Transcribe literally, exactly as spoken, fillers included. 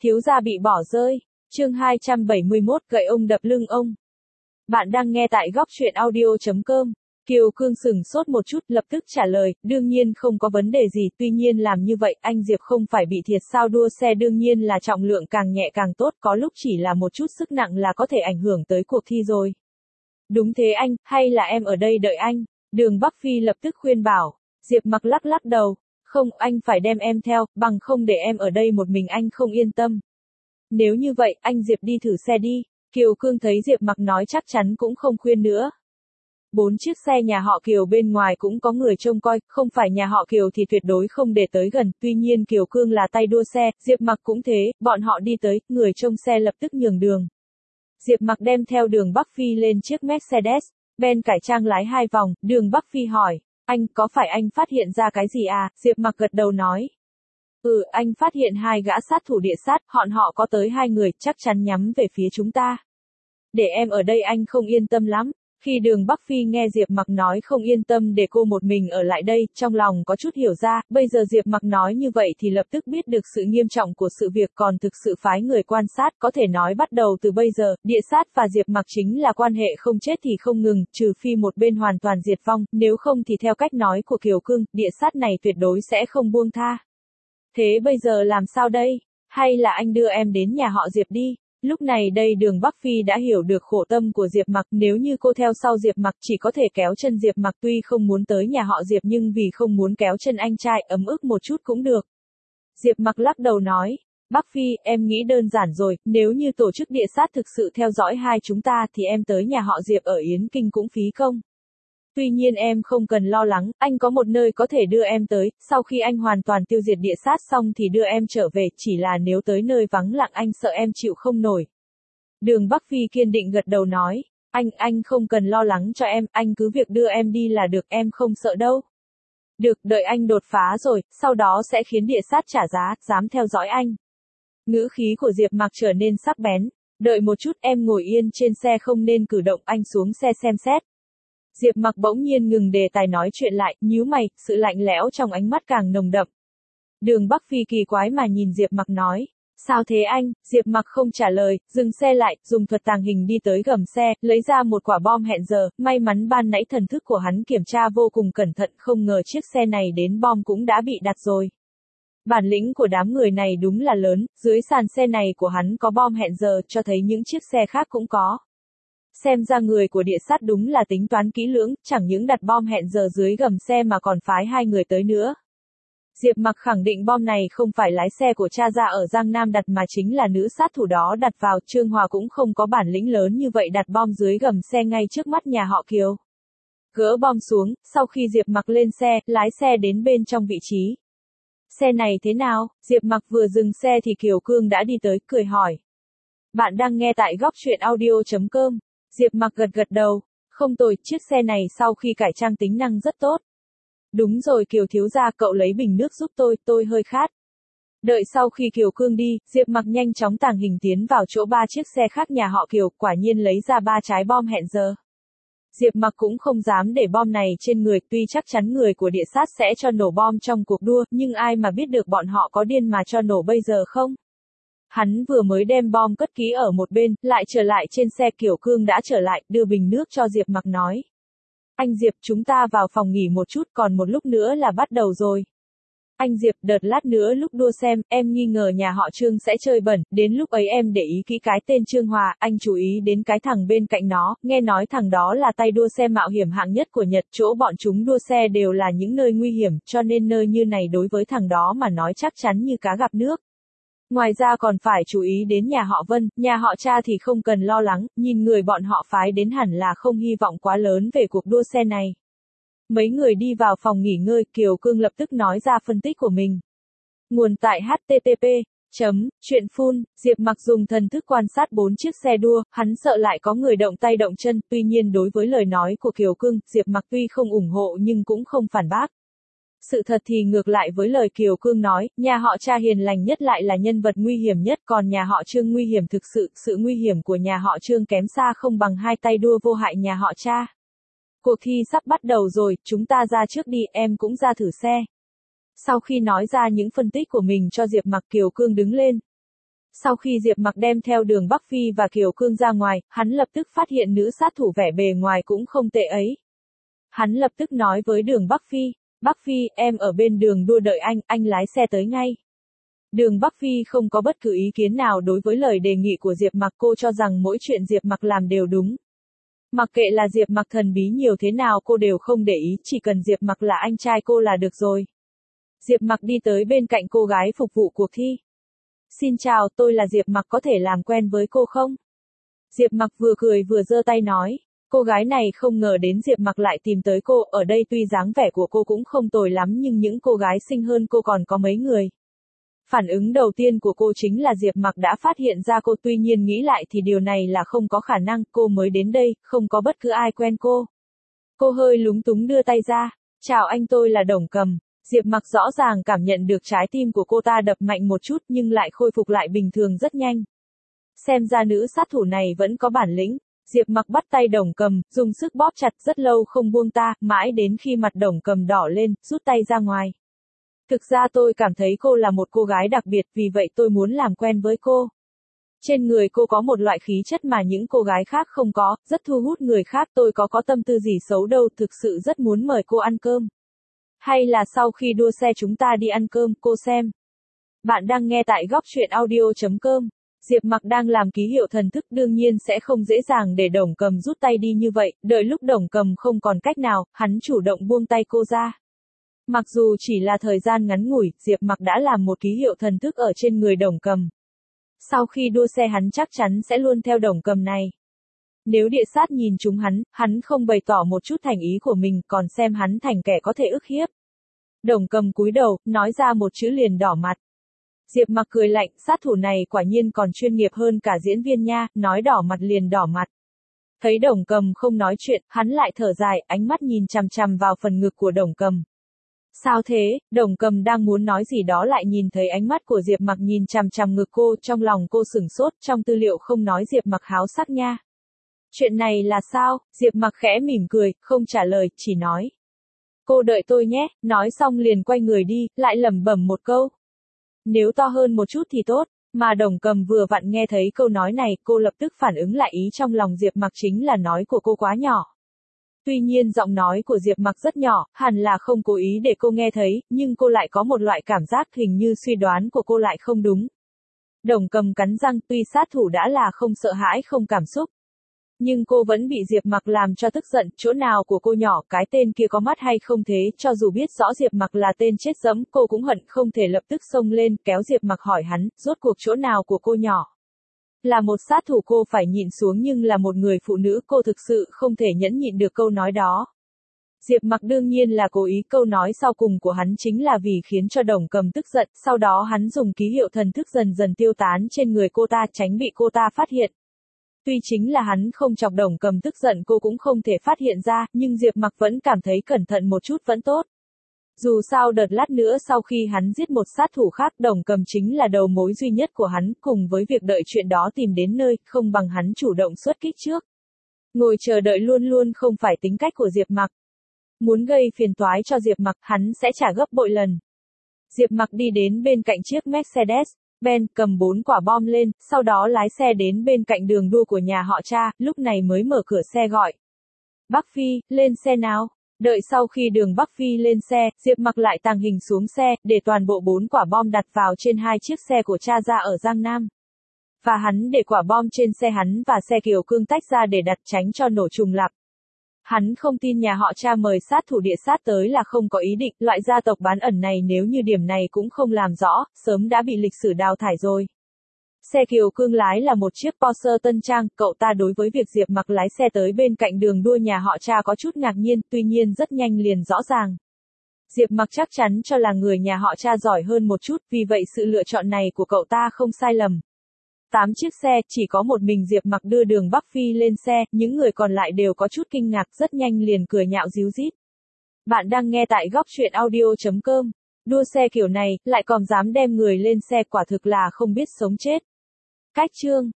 Thiếu gia bị bỏ rơi. Chương hai trăm bảy mươi mốt, gậy ông đập lưng ông. Bạn đang nghe tại góc truyện audio chấm com. Kiều Cương sửng sốt một chút, lập tức trả lời, đương nhiên không có vấn đề gì, tuy nhiên làm như vậy, anh Diệp không phải bị thiệt sao? Đua xe đương nhiên là trọng lượng càng nhẹ càng tốt, có lúc chỉ là một chút sức nặng là có thể ảnh hưởng tới cuộc thi rồi. Đúng thế anh, hay là em ở đây đợi anh? Đường Bắc Phi lập tức khuyên bảo. Diệp Mặc lắc lắc đầu, không, anh phải đem em theo, bằng không để em ở đây một mình anh không yên tâm. Nếu như vậy, anh Diệp đi thử xe đi. Kiều Cương thấy Diệp Mặc nói chắc chắn cũng không khuyên nữa. Bốn chiếc xe nhà họ Kiều bên ngoài cũng có người trông coi, không phải nhà họ Kiều thì tuyệt đối không để tới gần, tuy nhiên Kiều Cương là tay đua xe, Diệp Mặc cũng thế, bọn họ đi tới, người trông xe lập tức nhường đường. Diệp Mặc đem theo Đường Bắc Phi lên chiếc Mercedes-Benz cải trang lái hai vòng, Đường Bắc Phi hỏi, anh, có phải anh phát hiện ra cái gì à? Diệp Mặc gật đầu nói. Ừ, anh phát hiện hai gã sát thủ địa sát, bọn họ có tới hai người, chắc chắn nhắm về phía chúng ta. Để em ở đây anh không yên tâm lắm. Khi Đường Bắc Phi nghe Diệp Mặc nói không yên tâm để cô một mình ở lại đây, trong lòng có chút hiểu ra, bây giờ Diệp Mặc nói như vậy thì lập tức biết được sự nghiêm trọng của sự việc, còn thực sự phái người quan sát, có thể nói bắt đầu từ bây giờ, địa sát và Diệp Mặc chính là quan hệ không chết thì không ngừng, trừ phi một bên hoàn toàn diệt vong, nếu không thì theo cách nói của Kiều Cương, địa sát này tuyệt đối sẽ không buông tha. Thế bây giờ làm sao đây? Hay là anh đưa em đến nhà họ Diệp đi? Lúc này đây Đường Bắc Phi đã hiểu được khổ tâm của Diệp Mặc, nếu như cô theo sau Diệp Mặc chỉ có thể kéo chân Diệp Mặc, tuy không muốn tới nhà họ Diệp nhưng vì không muốn kéo chân anh trai, ấm ức một chút cũng được. Diệp Mặc lắc đầu nói, Bắc Phi, em nghĩ đơn giản rồi, nếu như tổ chức địa sát thực sự theo dõi hai chúng ta thì em tới nhà họ Diệp ở Yến Kinh cũng phí công. Tuy nhiên em không cần lo lắng, anh có một nơi có thể đưa em tới, sau khi anh hoàn toàn tiêu diệt địa sát xong thì đưa em trở về, chỉ là nếu tới nơi vắng lặng anh sợ em chịu không nổi. Đường Bắc Phi kiên định gật đầu nói, anh, anh không cần lo lắng cho em, anh cứ việc đưa em đi là được, em không sợ đâu. Được, đợi anh đột phá rồi, sau đó sẽ khiến địa sát trả giá, dám theo dõi anh. Ngữ khí của Diệp Mặc trở nên sắc bén, đợi một chút, em ngồi yên trên xe không nên cử động, anh xuống xe xem xét. Diệp Mặc bỗng nhiên ngừng đề tài nói chuyện lại, nhíu mày, sự lạnh lẽo trong ánh mắt càng nồng đậm. Đường Bắc Phi kỳ quái mà nhìn Diệp Mặc nói, sao thế anh? Diệp Mặc không trả lời, dừng xe lại, dùng thuật tàng hình đi tới gầm xe, lấy ra một quả bom hẹn giờ, may mắn ban nãy thần thức của hắn kiểm tra vô cùng cẩn thận, không ngờ chiếc xe này đến bom cũng đã bị đặt rồi. Bản lĩnh của đám người này đúng là lớn, dưới sàn xe này của hắn có bom hẹn giờ, cho thấy những chiếc xe khác cũng có. Xem ra người của địa sát đúng là tính toán kỹ lưỡng, chẳng những đặt bom hẹn giờ dưới gầm xe mà còn phái hai người tới nữa. Diệp Mặc khẳng định bom này không phải lái xe của cha ra ở Giang Nam đặt mà chính là nữ sát thủ đó đặt vào, Trương Hòa cũng không có bản lĩnh lớn như vậy đặt bom dưới gầm xe ngay trước mắt nhà họ Kiều. Gỡ bom xuống, sau khi Diệp Mặc lên xe, lái xe đến bên trong vị trí. Xe này thế nào? Diệp Mặc vừa dừng xe thì Kiều Cương đã đi tới, cười hỏi. Bạn đang nghe tại góc truyện audio chấm com. Diệp Mặc gật gật đầu, không tồi, chiếc xe này sau khi cải trang tính năng rất tốt. Đúng rồi Kiều thiếu gia, cậu lấy bình nước giúp tôi, tôi hơi khát. Đợi sau khi Kiều Cương đi, Diệp Mặc nhanh chóng tàng hình tiến vào chỗ ba chiếc xe khác nhà họ Kiều, quả nhiên lấy ra ba trái bom hẹn giờ. Diệp Mặc cũng không dám để bom này trên người, tuy chắc chắn người của địa sát sẽ cho nổ bom trong cuộc đua, nhưng ai mà biết được bọn họ có điên mà cho nổ bây giờ không? Hắn vừa mới đem bom cất kỹ ở một bên, lại trở lại trên xe. Kiều Cương đã trở lại, đưa bình nước cho Diệp Mặc nói. Anh Diệp, chúng ta vào phòng nghỉ một chút, còn một lúc nữa là bắt đầu rồi. Anh Diệp, đợt lát nữa lúc đua xem, em nghi ngờ nhà họ Trương sẽ chơi bẩn, đến lúc ấy em để ý kỹ cái tên Trương Hòa, anh chú ý đến cái thằng bên cạnh nó, nghe nói thằng đó là tay đua xe mạo hiểm hạng nhất của Nhật, chỗ bọn chúng đua xe đều là những nơi nguy hiểm, cho nên nơi như này đối với thằng đó mà nói chắc chắn như cá gặp nước. Ngoài ra còn phải chú ý đến nhà họ Vân, nhà họ cha thì không cần lo lắng, nhìn người bọn họ phái đến hẳn là không hy vọng quá lớn về cuộc đua xe này. Mấy người đi vào phòng nghỉ ngơi, Kiều Cương lập tức nói ra phân tích của mình. Nguồn tại H T T P chấm truyện phun, Diệp Mặc dùng thần thức quan sát bốn chiếc xe đua, hắn sợ lại có người động tay động chân, tuy nhiên đối với lời nói của Kiều Cương, Diệp Mặc tuy không ủng hộ nhưng cũng không phản bác. Sự thật thì ngược lại với lời Kiều Cương nói, nhà họ cha hiền lành nhất lại là nhân vật nguy hiểm nhất, còn nhà họ Trương nguy hiểm thực sự, sự nguy hiểm của nhà họ Trương kém xa không bằng hai tay đua vô hại nhà họ cha. Cuộc thi sắp bắt đầu rồi, chúng ta ra trước đi, em cũng ra thử xe. Sau khi nói ra những phân tích của mình cho Diệp Mặc, Kiều Cương đứng lên. Sau khi Diệp Mặc đem theo Đường Bắc Phi và Kiều Cương ra ngoài, hắn lập tức phát hiện nữ sát thủ vẻ bề ngoài cũng không tệ ấy. Hắn lập tức nói với Đường Bắc Phi, Bắc Phi, em ở bên đường đua đợi anh, anh lái xe tới ngay. Đường Bắc Phi không có bất cứ ý kiến nào đối với lời đề nghị của Diệp Mặc, cô cho rằng mỗi chuyện Diệp Mặc làm đều đúng. Mặc kệ là Diệp Mặc thần bí nhiều thế nào cô đều không để ý, chỉ cần Diệp Mặc là anh trai cô là được rồi. Diệp Mặc đi tới bên cạnh cô gái phục vụ cuộc thi. Xin chào, tôi là Diệp Mặc, có thể làm quen với cô không? Diệp Mặc vừa cười vừa giơ tay nói. Cô gái này không ngờ đến Diệp Mặc lại tìm tới cô, ở đây tuy dáng vẻ của cô cũng không tồi lắm nhưng những cô gái xinh hơn cô còn có mấy người. Phản ứng đầu tiên của cô chính là Diệp Mặc đã phát hiện ra cô, tuy nhiên nghĩ lại thì điều này là không có khả năng, cô mới đến đây, không có bất cứ ai quen cô. Cô hơi lúng túng đưa tay ra. Chào anh, tôi là Đồng Cầm. Diệp Mặc rõ ràng cảm nhận được trái tim của cô ta đập mạnh một chút nhưng lại khôi phục lại bình thường rất nhanh. Xem ra nữ sát thủ này vẫn có bản lĩnh. Diệp Mặc bắt tay Đồng Cầm, dùng sức bóp chặt rất lâu không buông ta, mãi đến khi mặt Đồng Cầm đỏ lên, rút tay ra ngoài. Thực ra tôi cảm thấy cô là một cô gái đặc biệt, vì vậy tôi muốn làm quen với cô. Trên người cô có một loại khí chất mà những cô gái khác không có, rất thu hút người khác, tôi có có tâm tư gì xấu đâu, thực sự rất muốn mời cô ăn cơm. Hay là sau khi đua xe chúng ta đi ăn cơm, cô xem. Bạn đang nghe tại góc truyện audio chấm com. Diệp Mặc đang làm ký hiệu thần thức, đương nhiên sẽ không dễ dàng để Đồng Cầm rút tay đi như vậy, đợi lúc Đồng Cầm không còn cách nào, hắn chủ động buông tay cô ra. Mặc dù chỉ là thời gian ngắn ngủi, Diệp Mặc đã làm một ký hiệu thần thức ở trên người Đồng Cầm. Sau khi đua xe hắn chắc chắn sẽ luôn theo Đồng Cầm này. Nếu địa sát nhìn chúng hắn, hắn không bày tỏ một chút thành ý của mình, còn xem hắn thành kẻ có thể ức hiếp. Đồng Cầm cúi đầu, nói ra một chữ liền đỏ mặt. Diệp Mặc cười lạnh, sát thủ này quả nhiên còn chuyên nghiệp hơn cả diễn viên nha, nói đỏ mặt liền đỏ mặt. Thấy Đồng Cầm không nói chuyện, hắn lại thở dài, ánh mắt nhìn chằm chằm vào phần ngực của Đồng Cầm. Sao thế? Đồng Cầm đang muốn nói gì đó lại nhìn thấy ánh mắt của Diệp Mặc nhìn chằm chằm ngực cô, trong lòng cô sửng sốt, trong tư liệu không nói Diệp Mặc háo sắc nha. Chuyện này là sao? Diệp Mặc khẽ mỉm cười, không trả lời, chỉ nói. Cô đợi tôi nhé, nói xong liền quay người đi, lại lẩm bẩm một câu. Nếu to hơn một chút thì tốt, mà Đồng Cầm vừa vặn nghe thấy câu nói này, cô lập tức phản ứng lại ý trong lòng Diệp Mặc chính là nói của cô quá nhỏ. Tuy nhiên giọng nói của Diệp Mặc rất nhỏ, hẳn là không cố ý để cô nghe thấy, nhưng cô lại có một loại cảm giác hình như suy đoán của cô lại không đúng. Đồng Cầm cắn răng, tuy sát thủ đã là không sợ hãi không cảm xúc. Nhưng cô vẫn bị Diệp Mặc làm cho tức giận, chỗ nào của cô nhỏ, cái tên kia có mắt hay không thế, cho dù biết rõ Diệp Mặc là tên chết dẫm, cô cũng hận không thể lập tức xông lên, kéo Diệp Mặc hỏi hắn, rốt cuộc chỗ nào của cô nhỏ. Là một sát thủ cô phải nhịn xuống nhưng là một người phụ nữ cô thực sự không thể nhẫn nhịn được câu nói đó. Diệp Mặc đương nhiên là cố ý, câu nói sau cùng của hắn chính là vì khiến cho Đồng Cầm tức giận, sau đó hắn dùng ký hiệu thần thức dần dần tiêu tán trên người cô ta tránh bị cô ta phát hiện. Tuy chính là hắn không chọc Đồng Cầm tức giận cô cũng không thể phát hiện ra, nhưng Diệp Mặc vẫn cảm thấy cẩn thận một chút vẫn tốt. Dù sao đợt lát nữa sau khi hắn giết một sát thủ khác, Đồng Cầm chính là đầu mối duy nhất của hắn, cùng với việc đợi chuyện đó tìm đến nơi, không bằng hắn chủ động xuất kích trước. Ngồi chờ đợi luôn luôn không phải tính cách của Diệp Mặc. Muốn gây phiền toái cho Diệp Mặc, hắn sẽ trả gấp bội lần. Diệp Mặc đi đến bên cạnh chiếc Mercedes Benz, cầm bốn quả bom lên, sau đó lái xe đến bên cạnh đường đua của nhà họ cha, lúc này mới mở cửa xe gọi. Bắc Phi, lên xe nào. Đợi sau khi Đường Bắc Phi lên xe, Diệp Mặc lại tàng hình xuống xe, để toàn bộ bốn quả bom đặt vào trên hai chiếc xe của cha ra ở Giang Nam. Và hắn để quả bom trên xe hắn và xe Kiều Cương tách ra để đặt tránh cho nổ trùng lặp. Hắn không tin nhà họ cha mời sát thủ địa sát tới là không có ý định, loại gia tộc bán ẩn này nếu như điểm này cũng không làm rõ, sớm đã bị lịch sử đào thải rồi. Xe Kiều Cương lái là một chiếc Porsche tân trang, cậu ta đối với việc Diệp Mặc lái xe tới bên cạnh đường đua nhà họ cha có chút ngạc nhiên, tuy nhiên rất nhanh liền rõ ràng. Diệp Mặc chắc chắn cho là người nhà họ cha giỏi hơn một chút, vì vậy sự lựa chọn này của cậu ta không sai lầm. Tám chiếc xe, chỉ có một mình Diệp Mặc đưa Đường Bắc Phi lên xe, những người còn lại đều có chút kinh ngạc, rất nhanh liền cười nhạo díu dít. Bạn đang nghe tại góc truyện audio chấm com. Đua xe kiểu này, lại còn dám đem người lên xe, quả thực là không biết sống chết. Cách chương